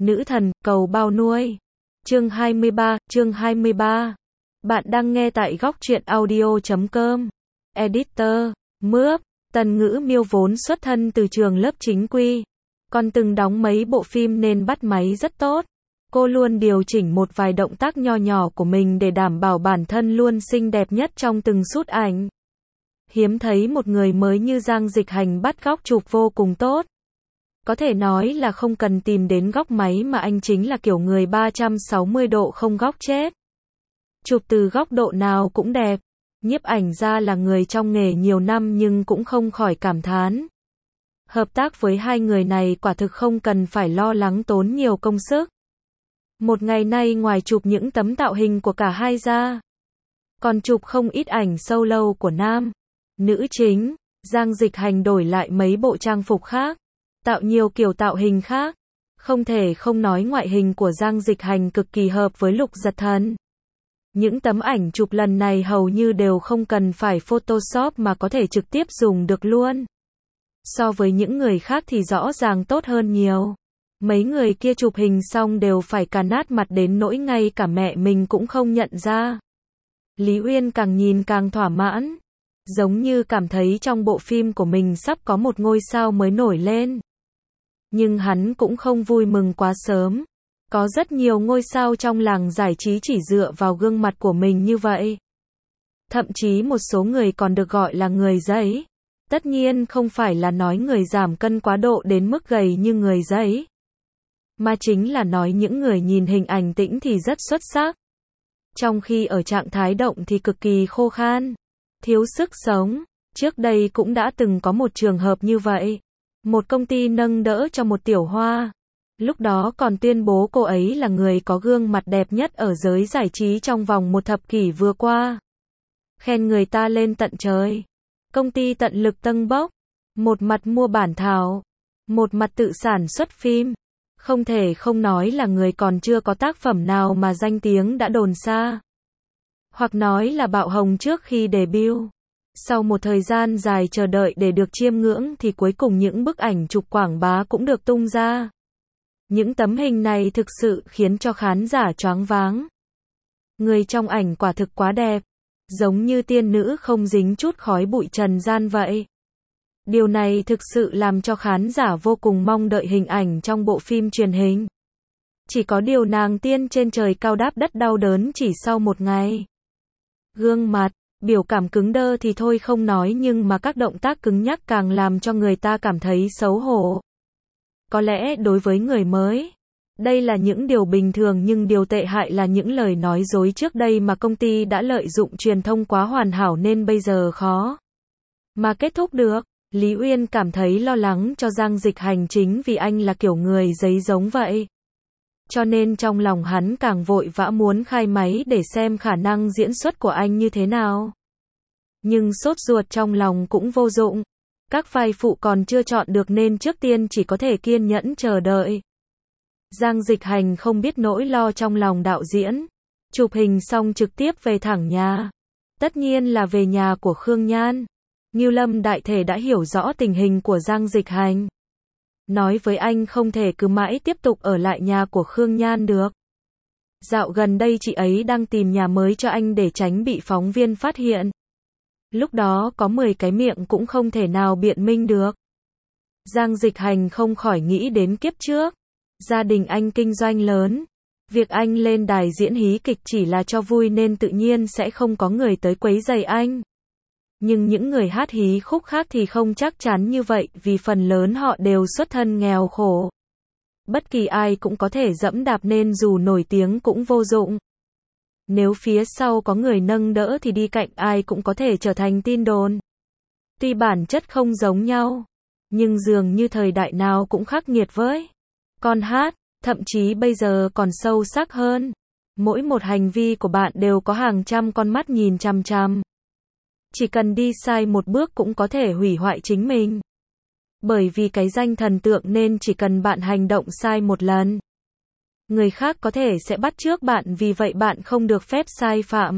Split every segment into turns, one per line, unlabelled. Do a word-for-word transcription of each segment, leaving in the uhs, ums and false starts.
Nữ thần, cầu bao nuôi. Chương hai mươi ba, chương hai mươi ba. Bạn đang nghe tại góc truyện audio chấm com. Editor, Mướp, Tần Ngữ Miêu vốn xuất thân từ trường lớp chính quy, còn từng đóng mấy bộ phim nên bắt máy rất tốt. Cô luôn điều chỉnh một vài động tác nho nhỏ của mình để đảm bảo bản thân luôn xinh đẹp nhất trong từng shoot ảnh. Hiếm thấy một người mới như Giang Dịch Hành bắt góc chụp vô cùng tốt. Có thể nói là không cần tìm đến góc máy mà anh chính là kiểu người ba trăm sáu mươi độ không góc chết. Chụp từ góc độ nào cũng đẹp. Nhiếp ảnh gia là người trong nghề nhiều năm nhưng cũng không khỏi cảm thán. Hợp tác với hai người này quả thực không cần phải lo lắng tốn nhiều công sức. Một ngày nay ngoài chụp những tấm tạo hình của cả hai ra, còn chụp không ít ảnh solo của nam, nữ chính. Giang Dịch Hành đổi lại mấy bộ trang phục khác, tạo nhiều kiểu tạo hình khác. Không thể không nói ngoại hình của Giang Dịch Hành cực kỳ hợp với Lục Giật Thần. Những tấm ảnh chụp lần này hầu như đều không cần phải Photoshop mà có thể trực tiếp dùng được luôn. So với những người khác thì rõ ràng tốt hơn nhiều. Mấy người kia chụp hình xong đều phải cà nát mặt đến nỗi ngay cả mẹ mình cũng không nhận ra. Lý Uyên càng nhìn càng thỏa mãn, giống như cảm thấy trong bộ phim của mình sắp có một ngôi sao mới nổi lên. Nhưng hắn cũng không vui mừng quá sớm. Có rất nhiều ngôi sao trong làng giải trí chỉ dựa vào gương mặt của mình như vậy. Thậm chí một số người còn được gọi là người giấy. Tất nhiên không phải là nói người giảm cân quá độ đến mức gầy như người giấy, mà chính là nói những người nhìn hình ảnh tĩnh thì rất xuất sắc, trong khi ở trạng thái động thì cực kỳ khô khan, thiếu sức sống. Trước đây cũng đã từng có một trường hợp như vậy. Một công ty nâng đỡ cho một tiểu hoa. Lúc đó còn tuyên bố cô ấy là người có gương mặt đẹp nhất ở giới giải trí trong vòng một thập kỷ vừa qua. Khen người ta lên tận trời. Công ty tận lực tâng bốc. Một mặt mua bản thảo, một mặt tự sản xuất phim. Không thể không nói là người còn chưa có tác phẩm nào mà danh tiếng đã đồn xa. Hoặc nói là bạo hồng trước khi debut. Sau một thời gian dài chờ đợi để được chiêm ngưỡng thì cuối cùng những bức ảnh chụp quảng bá cũng được tung ra. Những tấm hình này thực sự khiến cho khán giả choáng váng. Người trong ảnh quả thực quá đẹp, giống như tiên nữ không dính chút khói bụi trần gian vậy. Điều này thực sự làm cho khán giả vô cùng mong đợi hình ảnh trong bộ phim truyền hình. Chỉ có điều nàng tiên trên trời cao đáp đất đau đớn chỉ sau một ngày. Gương mặt, biểu cảm cứng đơ thì thôi không nói, nhưng mà các động tác cứng nhắc càng làm cho người ta cảm thấy xấu hổ. Có lẽ đối với người mới, đây là những điều bình thường, nhưng điều tệ hại là những lời nói dối trước đây mà công ty đã lợi dụng truyền thông quá hoàn hảo nên bây giờ khó mà kết thúc được. Lý Uyên cảm thấy lo lắng cho Giang Dịch Hành chính vì anh là kiểu người giấy giống vậy. Cho nên trong lòng hắn càng vội vã muốn khai máy để xem khả năng diễn xuất của anh như thế nào. Nhưng sốt ruột trong lòng cũng vô dụng. Các vai phụ còn chưa chọn được nên trước tiên chỉ có thể kiên nhẫn chờ đợi. Giang Dịch Hành không biết nỗi lo trong lòng đạo diễn. Chụp hình xong trực tiếp về thẳng nhà. Tất nhiên là về nhà của Khương Nhan. Ngưu Lâm đại thể đã hiểu rõ tình hình của Giang Dịch Hành. Nói với anh không thể cứ mãi tiếp tục ở lại nhà của Khương Nhan được. Dạo gần đây chị ấy đang tìm nhà mới cho anh để tránh bị phóng viên phát hiện. Lúc đó có mười cái miệng cũng không thể nào biện minh được. Giang Dịch Hành không khỏi nghĩ đến kiếp trước. Gia đình anh kinh doanh lớn. Việc anh lên đài diễn hí kịch chỉ là cho vui nên tự nhiên sẽ không có người tới quấy rầy anh. Nhưng những người hát hí khúc khác thì không chắc chắn như vậy, vì phần lớn họ đều xuất thân nghèo khổ. Bất kỳ ai cũng có thể dẫm đạp nên dù nổi tiếng cũng vô dụng. Nếu phía sau có người nâng đỡ thì đi cạnh ai cũng có thể trở thành tin đồn. Tuy bản chất không giống nhau, nhưng dường như thời đại nào cũng khắc nghiệt với con hát, thậm chí bây giờ còn sâu sắc hơn. Mỗi một hành vi của bạn đều có hàng trăm con mắt nhìn chằm chằm. Chỉ cần đi sai một bước cũng có thể hủy hoại chính mình. Bởi vì cái danh thần tượng nên chỉ cần bạn hành động sai một lần, người khác có thể sẽ bắt chước bạn, vì vậy bạn không được phép sai phạm.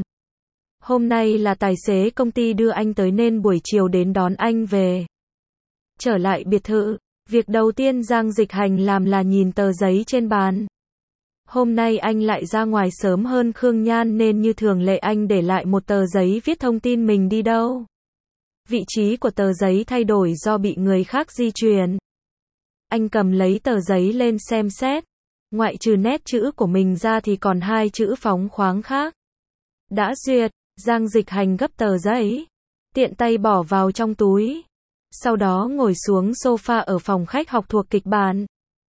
Hôm nay là tài xế công ty đưa anh tới nên buổi chiều đến đón anh về. Trở lại biệt thự, Việc đầu tiên Giang Dịch Hành làm là nhìn tờ giấy trên bàn. Hôm nay anh lại ra ngoài sớm hơn Khương Nhan nên như thường lệ anh để lại một tờ giấy viết thông tin mình đi đâu. Vị trí của tờ giấy thay đổi do bị người khác di chuyển. Anh cầm lấy tờ giấy lên xem xét. Ngoại trừ nét chữ của mình ra thì còn hai chữ phóng khoáng khác. Đã duyệt, Giang Dịch Hành gấp tờ giấy, tiện tay bỏ vào trong túi. Sau đó ngồi xuống sofa ở phòng khách học thuộc kịch bản.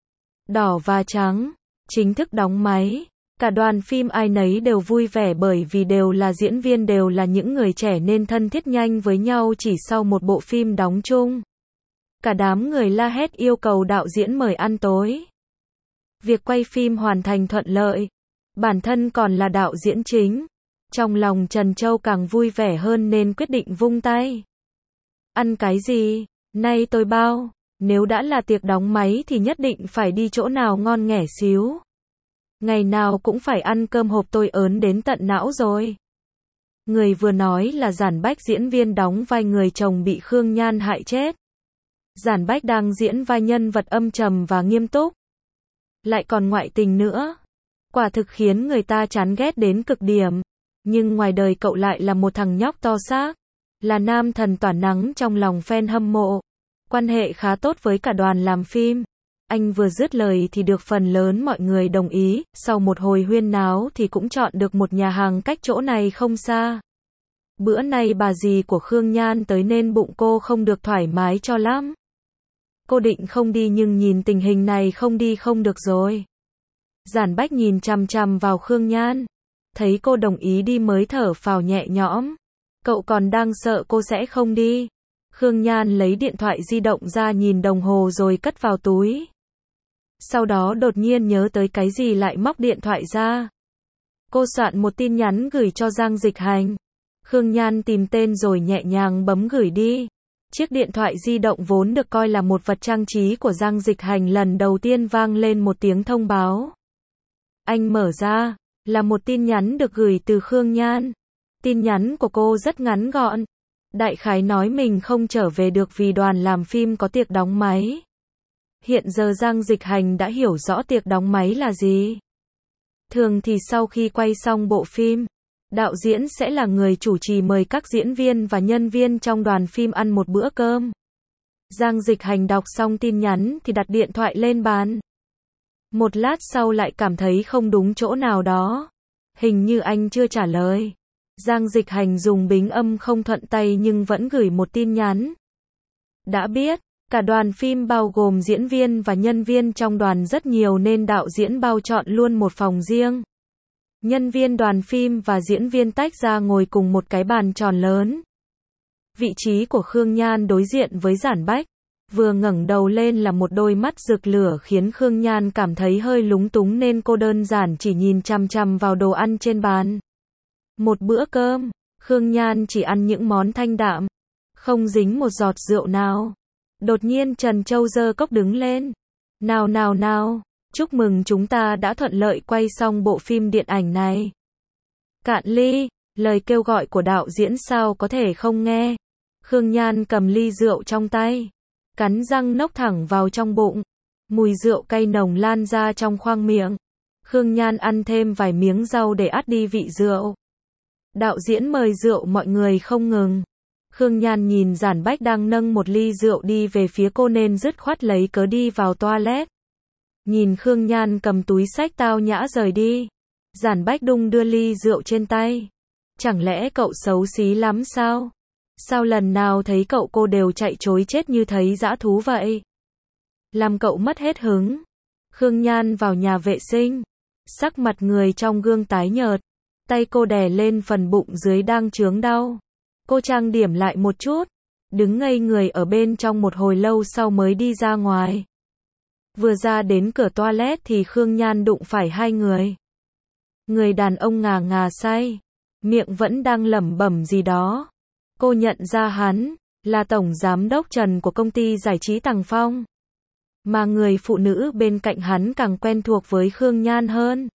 Đỏ và trắng, chính thức đóng máy. Cả đoàn phim ai nấy đều vui vẻ bởi vì đều là diễn viên, đều là những người trẻ nên thân thiết nhanh với nhau chỉ sau một bộ phim đóng chung. Cả đám người la hét yêu cầu đạo diễn mời ăn tối. Việc quay phim hoàn thành thuận lợi. Bản thân còn là đạo diễn chính. Trong lòng Trần Châu càng vui vẻ hơn nên quyết định vung tay. Ăn cái gì? Nay tôi bao. Nếu đã là tiệc đóng máy thì nhất định phải đi chỗ nào ngon nghẻ xíu. Ngày nào cũng phải ăn cơm hộp, tôi ớn đến tận não rồi. Người vừa nói là Giản Bách, diễn viên đóng vai người chồng bị Khương Nhan hại chết. Giản Bách đang diễn vai nhân vật âm trầm và nghiêm túc. Lại còn ngoại tình nữa. Quả thực khiến người ta chán ghét đến cực điểm. Nhưng ngoài đời cậu lại là một thằng nhóc to xác. Là nam thần tỏa nắng trong lòng fan hâm mộ. Quan hệ khá tốt với cả đoàn làm phim. Anh vừa dứt lời thì được phần lớn mọi người đồng ý. Sau một hồi huyên náo thì cũng chọn được một nhà hàng cách chỗ này không xa. Bữa nay bà dì của Khương Nhan tới nên bụng cô không được thoải mái cho lắm. Cô định không đi nhưng nhìn tình hình này không đi không được rồi. Giản Bách nhìn chằm chằm vào Khương Nhan. Thấy cô đồng ý đi mới thở phào nhẹ nhõm. Cậu còn đang sợ cô sẽ không đi. Khương Nhan lấy điện thoại di động ra nhìn đồng hồ rồi cất vào túi. Sau đó đột nhiên nhớ tới cái gì lại móc điện thoại ra. Cô soạn một tin nhắn gửi cho Giang Dịch Hành. Khương Nhan tìm tên rồi nhẹ nhàng bấm gửi đi. Chiếc điện thoại di động vốn được coi là một vật trang trí của Giang Dịch Hành lần đầu tiên vang lên một tiếng thông báo. Anh mở ra, là một tin nhắn được gửi từ Khương Nhan. Tin nhắn của cô rất ngắn gọn. Đại khái nói mình không trở về được vì đoàn làm phim có tiệc đóng máy. Hiện giờ Giang Dịch Hành đã hiểu rõ tiệc đóng máy là gì. Thường thì sau khi quay xong bộ phim, đạo diễn sẽ là người chủ trì mời các diễn viên và nhân viên trong đoàn phim ăn một bữa cơm. Giang Dịch Hành đọc xong tin nhắn thì đặt điện thoại lên bàn. Một lát sau lại cảm thấy không đúng chỗ nào đó. Hình như anh chưa trả lời. Giang Dịch Hành dùng bính âm không thuận tay nhưng vẫn gửi một tin nhắn. Đã biết, cả đoàn phim bao gồm diễn viên và nhân viên trong đoàn rất nhiều nên đạo diễn bao chọn luôn một phòng riêng. Nhân viên đoàn phim và diễn viên tách ra ngồi cùng một cái bàn tròn lớn. Vị trí của Khương Nhan đối diện với Giản Bách. Vừa ngẩng đầu lên là một đôi mắt rực lửa khiến Khương Nhan cảm thấy hơi lúng túng nên cô đơn giản chỉ nhìn chằm chằm vào đồ ăn trên bàn. Một bữa cơm, Khương Nhan chỉ ăn những món thanh đạm, không dính một giọt rượu nào. Đột nhiên Trần Châu giơ cốc đứng lên. Nào nào nào, chúc mừng chúng ta đã thuận lợi quay xong bộ phim điện ảnh này. Cạn ly, lời kêu gọi của đạo diễn sao có thể không nghe. Khương Nhan cầm ly rượu trong tay, cắn răng nốc thẳng vào trong bụng. Mùi rượu cay nồng lan ra trong khoang miệng. Khương Nhan ăn thêm vài miếng rau để át đi vị rượu. Đạo diễn mời rượu mọi người không ngừng. Khương Nhan nhìn Giản Bách đang nâng một ly rượu đi về phía cô nên dứt khoát lấy cớ đi vào toilet. Nhìn Khương Nhan cầm túi xách tao nhã rời đi. Giản Bách đung đưa ly rượu trên tay. Chẳng lẽ cậu xấu xí lắm sao? Sao lần nào thấy cậu cô đều chạy trối chết như thấy dã thú vậy? Làm cậu mất hết hứng. Khương Nhan vào nhà vệ sinh. Sắc mặt người trong gương tái nhợt. Tay cô đè lên phần bụng dưới đang chướng đau. Cô trang điểm lại một chút. Đứng ngây người ở bên trong một hồi lâu sau mới đi ra ngoài. Vừa ra đến cửa toilet thì Khương Nhan đụng phải hai người. Người đàn ông ngà ngà say. Miệng vẫn đang lẩm bẩm gì đó. Cô nhận ra hắn là tổng giám đốc Trần của công ty giải trí Tằng Phong. Mà người phụ nữ bên cạnh hắn càng quen thuộc với Khương Nhan hơn.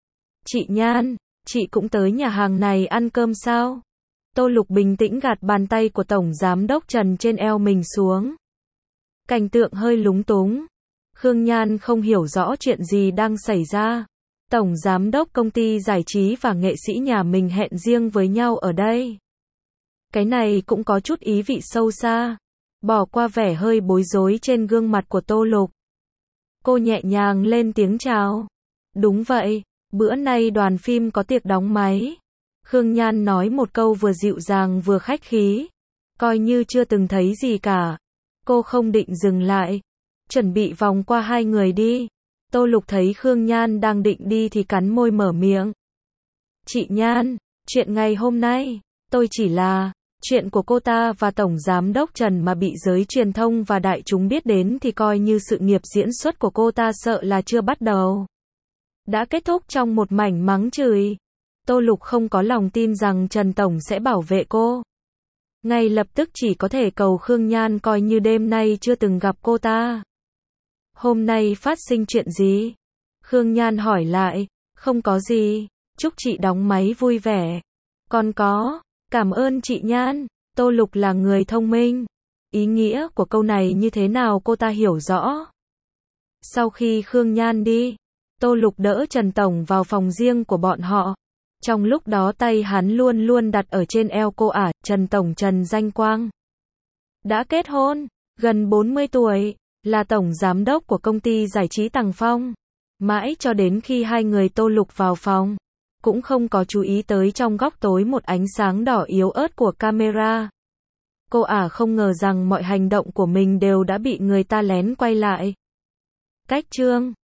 Chị Nhan, chị cũng tới nhà hàng này ăn cơm sao? Tô Lục bình tĩnh gạt bàn tay của tổng giám đốc Trần trên eo mình xuống. Cảnh tượng hơi lúng túng. Khương Nhan không hiểu rõ chuyện gì đang xảy ra. Tổng giám đốc công ty giải trí và nghệ sĩ nhà mình hẹn riêng với nhau ở đây. Cái này cũng có chút ý vị sâu xa. Bỏ qua vẻ hơi bối rối trên gương mặt của Tô Lục. Cô nhẹ nhàng lên tiếng chào. Đúng vậy, bữa nay đoàn phim có tiệc đóng máy. Khương Nhan nói một câu vừa dịu dàng vừa khách khí. Coi như chưa từng thấy gì cả. Cô không định dừng lại. Chuẩn bị vòng qua hai người đi. Tô Lục thấy Khương Nhan đang định đi thì cắn môi mở miệng. Chị Nhan, chuyện ngày hôm nay, tôi chỉ là, chuyện của cô ta và Tổng Giám đốc Trần mà bị giới truyền thông và đại chúng biết đến thì coi như sự nghiệp diễn xuất của cô ta sợ là chưa bắt đầu. Đã kết thúc trong một mảnh mắng chửi. Tô Lục không có lòng tin rằng Trần Tổng sẽ bảo vệ cô. Ngay lập tức chỉ có thể cầu Khương Nhan coi như đêm nay chưa từng gặp cô ta. Hôm nay phát sinh chuyện gì? Khương Nhan hỏi lại. Không có gì, chúc chị đóng máy vui vẻ. Còn có, cảm ơn chị Nhan. Tô Lục là người thông minh. Ý nghĩa của câu này như thế nào cô ta hiểu rõ. Sau khi Khương Nhan đi, Tô Lục đỡ Trần Tổng vào phòng riêng của bọn họ. Trong lúc đó tay hắn luôn luôn đặt ở trên eo cô ả, Trần Tổng Trần Danh Quang. Đã kết hôn, gần bốn mươi tuổi, là tổng giám đốc của công ty giải trí Tằng Phong. Mãi cho đến khi hai người Tô Lục vào phòng, cũng không có chú ý tới trong góc tối một ánh sáng đỏ yếu ớt của camera. Cô ả không ngờ rằng mọi hành động của mình đều đã bị người ta lén quay lại. Cách chương